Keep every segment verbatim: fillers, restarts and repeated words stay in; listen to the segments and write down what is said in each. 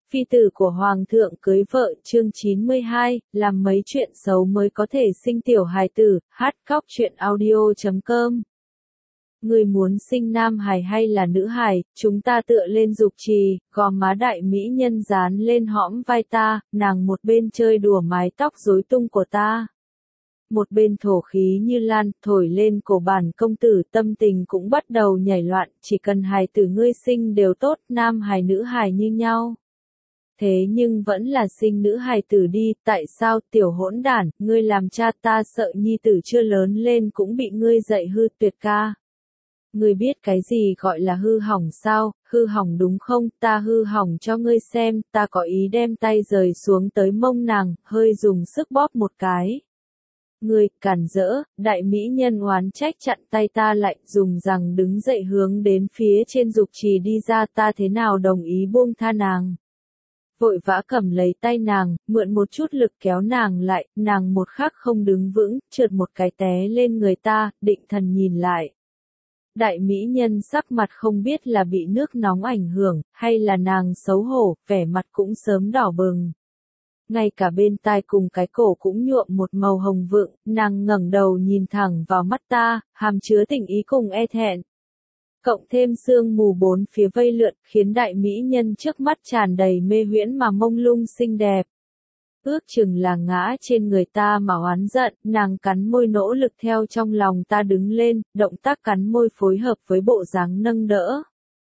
Phi tử của Hoàng thượng cưới vợ chương chín mươi hai, làm mấy chuyện xấu mới có thể sinh tiểu hài tử, hát khóc truyện audio chấm com. Người muốn sinh nam hài hay là nữ hài, chúng ta tựa lên dục trì, gò má đại mỹ nhân dán lên hõm vai ta, nàng một bên chơi đùa mái tóc rối tung của ta. Một bên thổ khí như lan, thổi lên cổ bản công tử, tâm tình cũng bắt đầu nhảy loạn, chỉ cần hài tử ngươi sinh đều tốt, nam hài nữ hài như nhau. Thế nhưng vẫn là sinh nữ hài tử đi, tại sao tiểu hỗn đản, ngươi làm cha ta sợ nhi tử chưa lớn lên cũng bị ngươi dạy hư tuyệt ca. Ngươi biết cái gì gọi là hư hỏng sao, hư hỏng đúng không, ta hư hỏng cho ngươi xem, ta có ý đem tay rời xuống tới mông nàng, hơi dùng sức bóp một cái. Ngươi, cản rỡ, đại mỹ nhân oán trách chặn tay ta lại, dùng rằng đứng dậy hướng đến phía trên dục trì đi ra, ta thế nào đồng ý buông tha nàng. Vội vã cầm lấy tay nàng, mượn một chút lực kéo nàng lại, nàng một khắc không đứng vững, trượt một cái té lên người ta, định thần nhìn lại. Đại mỹ nhân sắc mặt không biết là bị nước nóng ảnh hưởng, hay là nàng xấu hổ, vẻ mặt cũng sớm đỏ bừng. Ngay cả bên tai cùng cái cổ cũng nhuộm một màu hồng vượng, nàng ngẩng đầu nhìn thẳng vào mắt ta, hàm chứa tình ý cùng e thẹn. Cộng thêm sương mù bốn phía vây lượn, khiến đại mỹ nhân trước mắt tràn đầy mê huyễn mà mông lung xinh đẹp. Ước chừng là ngã trên người ta mà oán giận, nàng cắn môi nỗ lực theo trong lòng ta đứng lên, động tác cắn môi phối hợp với bộ dáng nâng đỡ.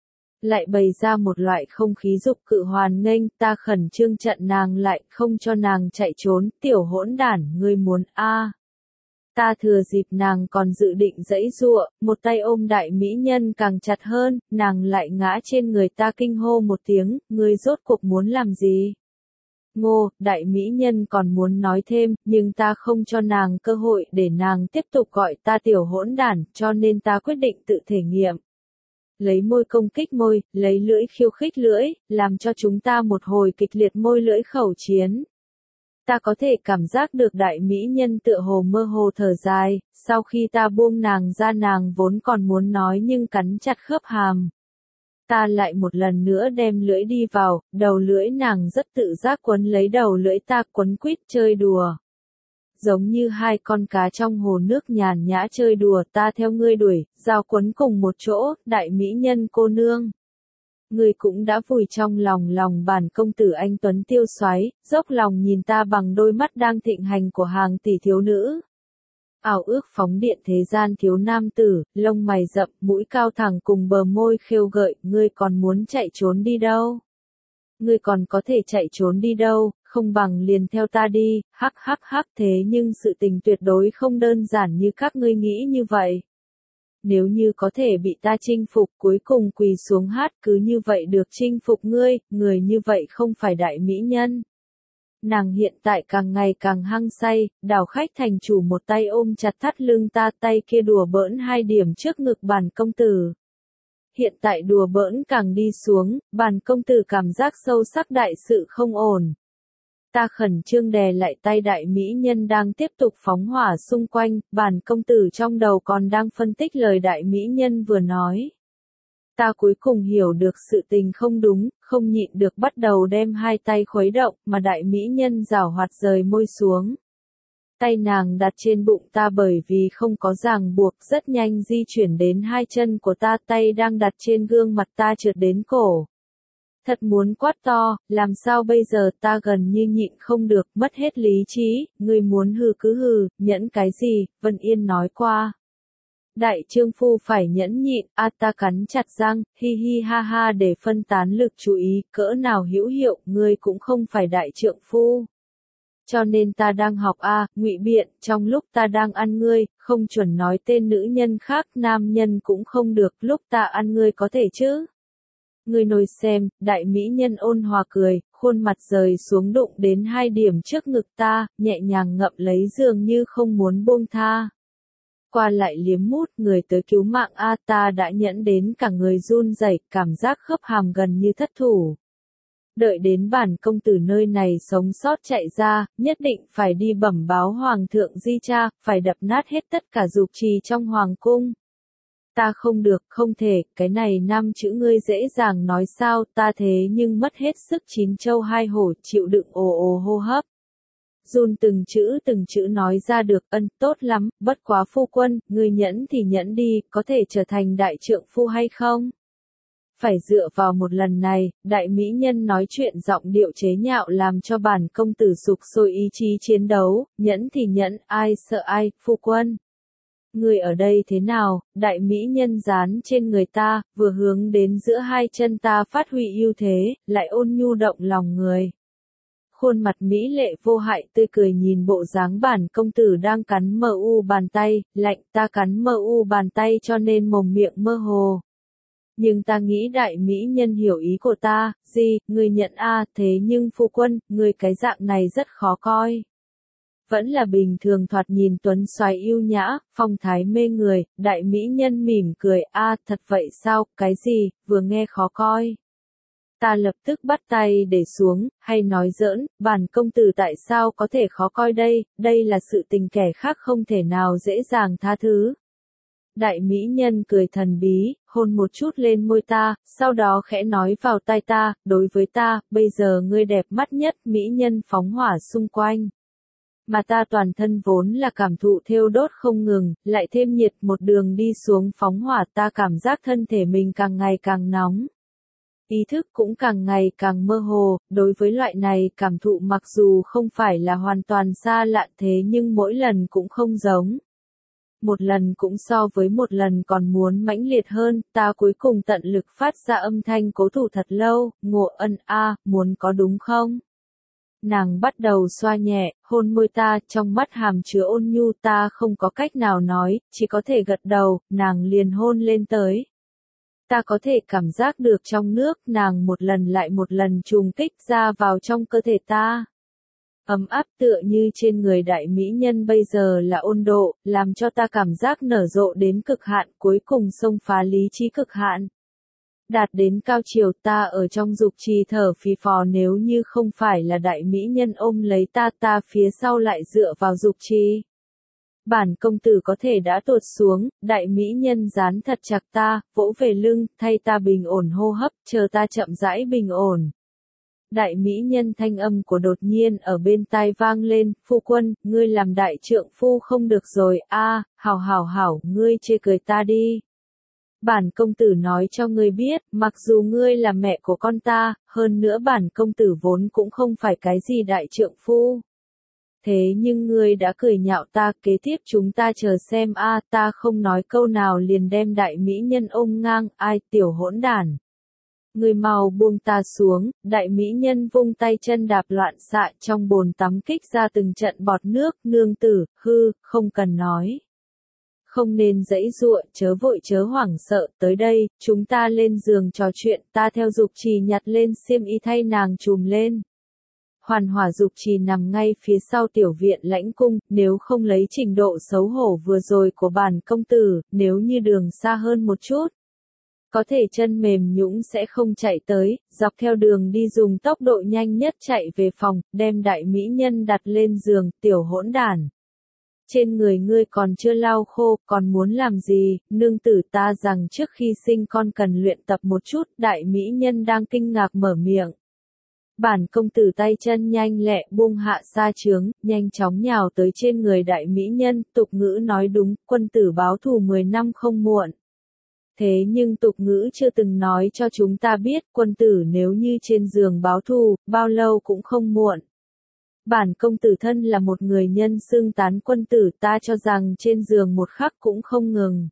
Lại bày ra một loại không khí dục cự hoàn nghênh, ta khẩn trương chặn nàng lại, không cho nàng chạy trốn, tiểu hỗn đản, ngươi muốn a? À. Ta thừa dịp nàng còn dự định giãy giụa, một tay ôm đại mỹ nhân càng chặt hơn, nàng lại ngã trên người ta kinh hô một tiếng, ngươi rốt cuộc muốn làm gì? Ngô, đại mỹ nhân còn muốn nói thêm, nhưng ta không cho nàng cơ hội để nàng tiếp tục gọi ta tiểu hỗn đản, cho nên ta quyết định tự thể nghiệm. Lấy môi công kích môi, lấy lưỡi khiêu khích lưỡi, làm cho chúng ta một hồi kịch liệt môi lưỡi khẩu chiến. Ta có thể cảm giác được đại mỹ nhân tựa hồ mơ hồ thở dài, sau khi ta buông nàng ra nàng vốn còn muốn nói nhưng cắn chặt khớp hàm. Ta lại một lần nữa đem lưỡi đi vào, đầu lưỡi nàng rất tự giác quấn lấy đầu lưỡi ta, quấn quýt chơi đùa. Giống như hai con cá trong hồ nước nhàn nhã chơi đùa, ta theo ngươi đuổi, giao quấn cùng một chỗ, đại mỹ nhân cô nương. Ngươi cũng đã vùi trong lòng lòng bản công tử anh tuấn tiêu soái, dốc lòng nhìn ta bằng đôi mắt đang thịnh hành của hàng tỷ thiếu nữ. Ảo ước phóng điện thế gian thiếu nam tử, lông mày rậm, mũi cao thẳng cùng bờ môi khêu gợi, ngươi còn muốn chạy trốn đi đâu? Ngươi còn có thể chạy trốn đi đâu, không bằng liền theo ta đi, hắc hắc hắc, thế nhưng sự tình tuyệt đối không đơn giản như các ngươi nghĩ như vậy. Nếu như có thể bị ta chinh phục, cuối cùng quỳ xuống hát, cứ như vậy được chinh phục ngươi, người như vậy không phải đại mỹ nhân. Nàng hiện tại càng ngày càng hăng say, đảo khách thành chủ một tay ôm chặt thắt lưng ta, tay kia đùa bỡn hai điểm trước ngực bản công tử. Hiện tại đùa bỡn càng đi xuống, bản công tử cảm giác sâu sắc đại sự không ổn. Ta khẩn trương đè lại tay đại mỹ nhân đang tiếp tục phóng hỏa xung quanh, bản công tử trong đầu còn đang phân tích lời đại mỹ nhân vừa nói. Ta cuối cùng hiểu được sự tình không đúng, không nhịn được bắt đầu đem hai tay khuấy động, mà đại mỹ nhân giảo hoạt rời môi xuống. Tay nàng đặt trên bụng ta bởi vì không có ràng buộc, rất nhanh di chuyển đến hai chân của ta, tay đang đặt trên gương mặt ta trượt đến cổ. Thật muốn quát to, làm sao bây giờ, ta gần như nhịn không được, mất hết lý trí, ngươi muốn hừ cứ hừ, nhẫn cái gì, Vân Yên nói qua. Đại trượng phu phải nhẫn nhịn, a ta cắn chặt răng, hi hi ha ha để phân tán lực chú ý, cỡ nào hữu hiệu, ngươi cũng không phải đại trượng phu. Cho nên ta đang học a, ngụy biện, trong lúc ta đang ăn ngươi, không chuẩn nói tên nữ nhân khác, nam nhân cũng không được, lúc ta ăn ngươi có thể chứ. Ngươi nói xem, đại mỹ nhân ôn hòa cười, khuôn mặt rời xuống đụng đến hai điểm trước ngực ta, nhẹ nhàng ngậm lấy dường như không muốn buông tha. Qua lại liếm mút, người tới cứu mạng a, ta đã nhẫn đến cả người run rẩy, cảm giác khớp hàm gần như thất thủ. Đợi đến bản công tử nơi này sống sót chạy ra, nhất định phải đi bẩm báo hoàng thượng di cha, phải đập nát hết tất cả dục trì trong hoàng cung. Ta không được, không thể, cái này năm chữ ngươi dễ dàng nói sao, ta thế nhưng mất hết sức chín châu hai hổ, chịu đựng ồ ồ hô hấp. Run từng chữ từng chữ nói ra được, ân, tốt lắm, bất quá phu quân, ngươi nhẫn thì nhẫn đi, có thể trở thành đại trượng phu hay không? Phải dựa vào một lần này, đại mỹ nhân nói chuyện giọng điệu chế nhạo làm cho bản công tử sục sôi ý chí chiến đấu, nhẫn thì nhẫn, ai sợ ai, phu quân. Người ở đây thế nào, đại mỹ nhân dán trên người ta, vừa hướng đến giữa hai chân ta phát huy ưu thế, lại ôn nhu động lòng người. Khuôn mặt mỹ lệ vô hại tươi cười nhìn bộ dáng bản công tử đang cắn mờ u bàn tay, lạnh ta cắn mờ u bàn tay cho nên mồm miệng mơ hồ. Nhưng ta nghĩ đại mỹ nhân hiểu ý của ta, gì, người nhận a, thế nhưng phu quân, người cái dạng này rất khó coi. Vẫn là bình thường thoạt nhìn tuấn soái yêu nhã, phong thái mê người, đại mỹ nhân mỉm cười, a, thật vậy sao, cái gì, vừa nghe khó coi. Ta lập tức bắt tay để xuống, hay nói giỡn, bản công tử tại sao có thể khó coi đây, đây là sự tình kẻ khác không thể nào dễ dàng tha thứ. Đại mỹ nhân cười thần bí, hôn một chút lên môi ta, sau đó khẽ nói vào tai ta, đối với ta, bây giờ ngươi đẹp mắt nhất, mỹ nhân phóng hỏa xung quanh. Mà ta toàn thân vốn là cảm thụ thiêu đốt không ngừng, lại thêm nhiệt một đường đi xuống phóng hỏa ta cảm giác thân thể mình càng ngày càng nóng. Ý thức cũng càng ngày càng mơ hồ, đối với loại này cảm thụ mặc dù không phải là hoàn toàn xa lạ thế nhưng mỗi lần cũng không giống. Một lần cũng so với một lần còn muốn mãnh liệt hơn, ta cuối cùng tận lực phát ra âm thanh cố thủ thật lâu, ngộ ân a, muốn có đúng không? Nàng bắt đầu xoa nhẹ, hôn môi ta, trong mắt hàm chứa ôn nhu ta không có cách nào nói, chỉ có thể gật đầu, nàng liền hôn lên tới. Ta có thể cảm giác được trong nước nàng một lần lại một lần trùng kích ra vào trong cơ thể ta. Ấm áp tựa như trên người đại mỹ nhân bây giờ là ôn độ, làm cho ta cảm giác nở rộ đến cực hạn cuối cùng xông phá lý trí cực hạn. Đạt đến cao chiều ta ở trong dục trì thở phì phò nếu như không phải là đại mỹ nhân ôm lấy ta ta phía sau lại dựa vào dục trì. Bản công tử có thể đã tuột xuống, đại mỹ nhân dán thật chặt ta, vỗ về lưng, thay ta bình ổn hô hấp, chờ ta chậm rãi bình ổn. Đại mỹ nhân thanh âm của đột nhiên ở bên tai vang lên, phu quân, ngươi làm đại trượng phu không được rồi, a, hảo hảo hảo, ngươi chê cười ta đi. Bản công tử nói cho ngươi biết, mặc dù ngươi là mẹ của con ta, hơn nữa bản công tử vốn cũng không phải cái gì đại trượng phu. Thế nhưng ngươi đã cười nhạo ta, kế tiếp chúng ta chờ xem a, ta không nói câu nào liền đem đại mỹ nhân ôm ngang, ai tiểu hỗn đản. Ngươi mau buông ta xuống, đại mỹ nhân vung tay chân đạp loạn xạ trong bồn tắm kích ra từng trận bọt nước, nương tử, hư, không cần nói. Không nên giãy giụa, chớ vội chớ hoảng sợ, tới đây, chúng ta lên giường trò chuyện, ta theo dục trì nhặt lên xiêm y thay nàng trùm lên. Hoàn hỏa dục trì nằm ngay phía sau tiểu viện lãnh cung, nếu không lấy trình độ xấu hổ vừa rồi của bản công tử, nếu như đường xa hơn một chút. Có thể chân mềm nhũn sẽ không chạy tới, dọc theo đường đi dùng tốc độ nhanh nhất chạy về phòng, đem đại mỹ nhân đặt lên giường, tiểu hỗn đản. Trên người ngươi còn chưa lau khô, còn muốn làm gì, nương tử ta rằng trước khi sinh con cần luyện tập một chút, đại mỹ nhân đang kinh ngạc mở miệng. Bản công tử tay chân nhanh lẹ buông hạ sa trướng, nhanh chóng nhào tới trên người đại mỹ nhân, tục ngữ nói đúng, quân tử báo thù mười năm không muộn. Thế nhưng tục ngữ chưa từng nói cho chúng ta biết, quân tử nếu như trên giường báo thù, bao lâu cũng không muộn. Bản công tử thân là một người nhân xưng tán quân tử ta cho rằng trên giường một khắc cũng không ngừng.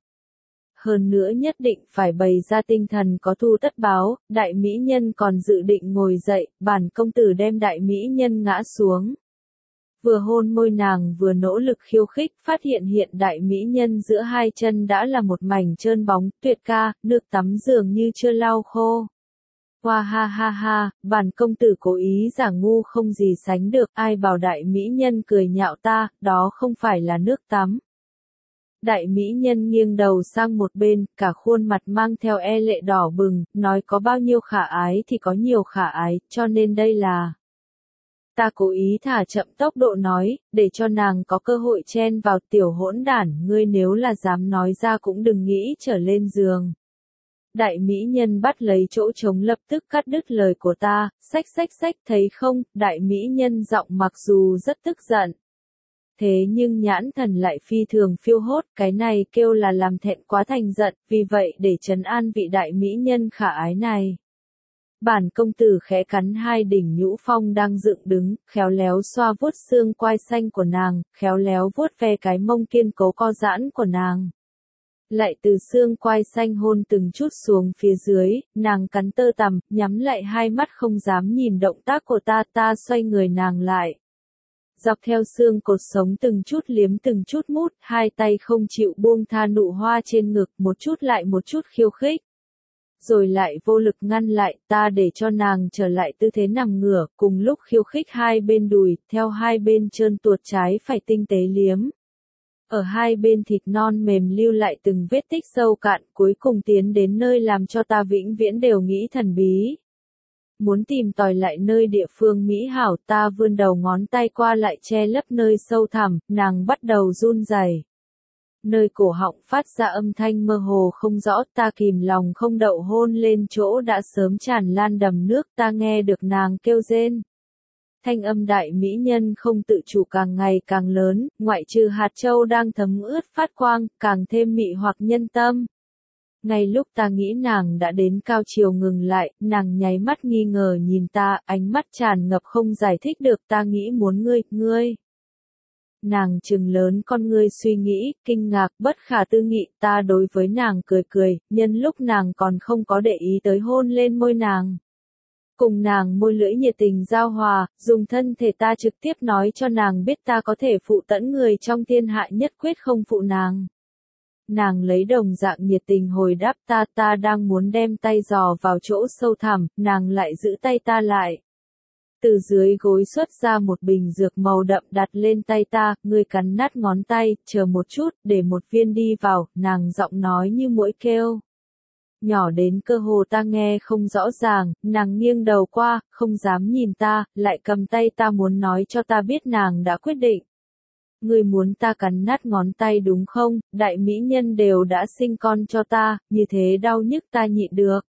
Hơn nữa nhất định phải bày ra tinh thần có thù tất báo, đại mỹ nhân còn dự định ngồi dậy, bản công tử đem đại mỹ nhân ngã xuống. Vừa hôn môi nàng vừa nỗ lực khiêu khích, phát hiện hiện đại mỹ nhân giữa hai chân đã là một mảnh trơn bóng, tuyệt ca, nước tắm dường như chưa lau khô. Hoa ha ha ha, bản công tử cố ý giả ngu không gì sánh được, ai bảo đại mỹ nhân cười nhạo ta, đó không phải là nước tắm. Đại mỹ nhân nghiêng đầu sang một bên, cả khuôn mặt mang theo e lệ đỏ bừng, nói có bao nhiêu khả ái thì có nhiều khả ái, cho nên đây là... Ta cố ý thả chậm tốc độ nói, để cho nàng có cơ hội chen vào. Tiểu hỗn đản, ngươi nếu là dám nói ra cũng đừng nghĩ trở lên giường. Đại mỹ nhân bắt lấy chỗ trống lập tức cắt đứt lời của ta, xách xách xách, thấy không, đại mỹ nhân giọng mặc dù rất tức giận. Thế nhưng nhãn thần lại phi thường phiêu hốt, cái này kêu là làm thẹn quá thành giận, vì vậy để trấn an vị đại mỹ nhân khả ái này. Bản công tử khẽ cắn hai đỉnh nhũ phong đang dựng đứng, khéo léo xoa vuốt xương quai xanh của nàng, khéo léo vuốt ve cái mông kiên cố co giãn của nàng. Lại từ xương quai xanh hôn từng chút xuống phía dưới, nàng cắn tơ tằm, nhắm lại hai mắt không dám nhìn động tác của ta, ta xoay người nàng lại. Dọc theo xương cột sống từng chút liếm từng chút mút, hai tay không chịu buông tha nụ hoa trên ngực, một chút lại một chút khiêu khích. Rồi lại vô lực ngăn lại, ta để cho nàng trở lại tư thế nằm ngửa, cùng lúc khiêu khích hai bên đùi, theo hai bên trơn tuột trái phải tinh tế liếm. Ở hai bên thịt non mềm lưu lại từng vết tích sâu cạn, cuối cùng tiến đến nơi làm cho ta vĩnh viễn đều nghĩ thần bí. Muốn tìm tòi lại nơi địa phương mỹ hảo, ta vươn đầu ngón tay qua lại che lấp nơi sâu thẳm, nàng bắt đầu run rẩy. Nơi cổ họng phát ra âm thanh mơ hồ không rõ, ta kìm lòng không đậu hôn lên chỗ đã sớm tràn lan đầm nước, ta nghe được nàng kêu rên. Thanh âm đại mỹ nhân không tự chủ càng ngày càng lớn, ngoại trừ hạt châu đang thấm ướt phát quang, càng thêm mị hoặc nhân tâm. Ngay lúc ta nghĩ nàng đã đến cao chiều ngừng lại, nàng nháy mắt nghi ngờ nhìn ta, ánh mắt tràn ngập không giải thích được, ta nghĩ muốn ngươi, ngươi. Nàng trừng lớn con ngươi suy nghĩ, kinh ngạc, bất khả tư nghị, ta đối với nàng cười cười, nhân lúc nàng còn không có để ý tới hôn lên môi nàng. Cùng nàng môi lưỡi nhiệt tình giao hòa, dùng thân thể ta trực tiếp nói cho nàng biết ta có thể phụ tẫn người trong thiên hạ nhất quyết không phụ nàng. Nàng lấy đồng dạng nhiệt tình hồi đáp ta, ta đang muốn đem tay dò vào chỗ sâu thẳm, nàng lại giữ tay ta lại. Từ dưới gối xuất ra một bình dược màu đậm đặt lên tay ta, ngươi cắn nát ngón tay, chờ một chút, để một viên đi vào, nàng giọng nói như muỗi kêu. Nhỏ đến cơ hồ ta nghe không rõ ràng, nàng nghiêng đầu qua, không dám nhìn ta, lại cầm tay ta muốn nói cho ta biết nàng đã quyết định. Ngươi muốn ta cắn nát ngón tay đúng không, đại mỹ nhân đều đã sinh con cho ta, như thế đau nhức ta nhịn được.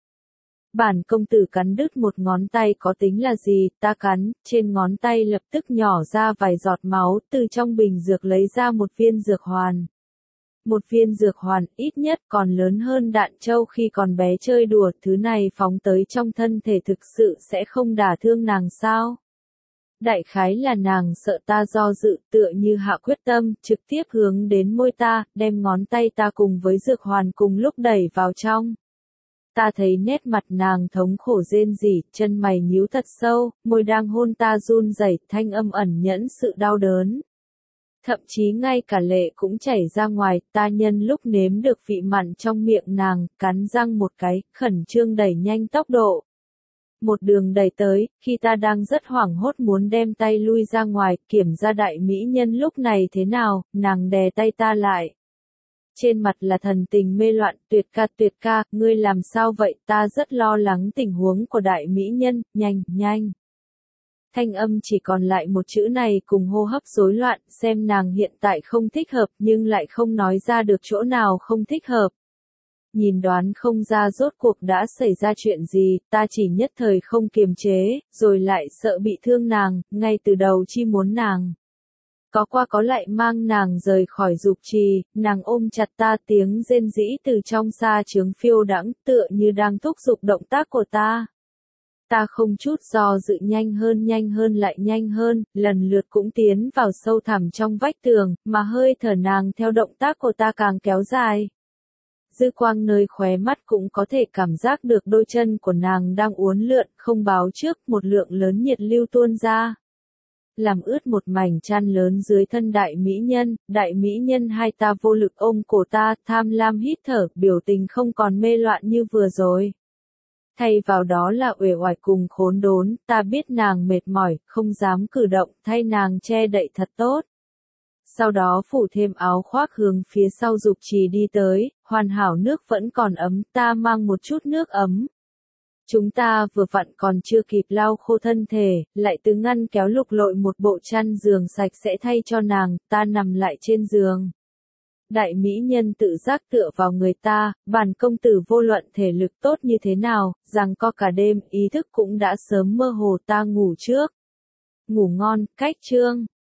Bản công tử cắn đứt một ngón tay có tính là gì, ta cắn, trên ngón tay lập tức nhỏ ra vài giọt máu, từ trong bình dược lấy ra một viên dược hoàn. Một viên dược hoàn, ít nhất còn lớn hơn đạn châu khi còn bé chơi đùa, thứ này phóng tới trong thân thể thực sự sẽ không đả thương nàng sao? Đại khái là nàng sợ ta do dự, tựa như hạ quyết tâm, trực tiếp hướng đến môi ta, đem ngón tay ta cùng với dược hoàn cùng lúc đẩy vào trong. Ta thấy nét mặt nàng thống khổ rên rỉ, chân mày nhíu thật sâu, môi đang hôn ta run rẩy, thanh âm ẩn nhẫn sự đau đớn. Thậm chí ngay cả lệ cũng chảy ra ngoài, ta nhân lúc nếm được vị mặn trong miệng nàng, cắn răng một cái, khẩn trương đẩy nhanh tốc độ. Một đường đẩy tới, khi ta đang rất hoảng hốt muốn đem tay lui ra ngoài, kiểm ra đại mỹ nhân lúc này thế nào, nàng đè tay ta lại. Trên mặt là thần tình mê loạn, tuyệt ca tuyệt ca, ngươi làm sao vậy, ta rất lo lắng tình huống của đại mỹ nhân, nhanh, nhanh. Thanh âm chỉ còn lại một chữ này cùng hô hấp rối loạn, xem nàng hiện tại không thích hợp nhưng lại không nói ra được chỗ nào không thích hợp. Nhìn đoán không ra rốt cuộc đã xảy ra chuyện gì, ta chỉ nhất thời không kiềm chế, rồi lại sợ bị thương nàng, ngay từ đầu chi muốn nàng. Có qua có lại mang nàng rời khỏi dục trì, nàng ôm chặt ta tiếng rên rỉ từ trong xa trướng phiêu đãng tựa như đang thúc giục động tác của ta. Ta không chút do dự nhanh hơn nhanh hơn lại nhanh hơn, lần lượt cũng tiến vào sâu thẳm trong vách tường, mà hơi thở nàng theo động tác của ta càng kéo dài. Dư quang nơi khóe mắt cũng có thể cảm giác được đôi chân của nàng đang uốn lượn, không báo trước, một lượng lớn nhiệt lưu tuôn ra. Làm ướt một mảnh chăn lớn dưới thân đại mỹ nhân, đại mỹ nhân hai ta vô lực ôm cổ ta, tham lam hít thở, biểu tình không còn mê loạn như vừa rồi. Thay vào đó là uể oải cùng khốn đốn, ta biết nàng mệt mỏi, không dám cử động, thay nàng che đậy thật tốt. Sau đó phủ thêm áo khoác hướng phía sau dục trì đi tới, hoàn hảo nước vẫn còn ấm, ta mang một chút nước ấm. Chúng ta vừa vặn còn chưa kịp lau khô thân thể, lại từ ngăn kéo lục lội một bộ chăn giường sạch sẽ thay cho nàng, ta nằm lại trên giường. Đại mỹ nhân tự giác tựa vào người ta, bản công tử vô luận thể lực tốt như thế nào, rằng co cả đêm, ý thức cũng đã sớm mơ hồ, ta ngủ trước. Ngủ ngon, cách chương.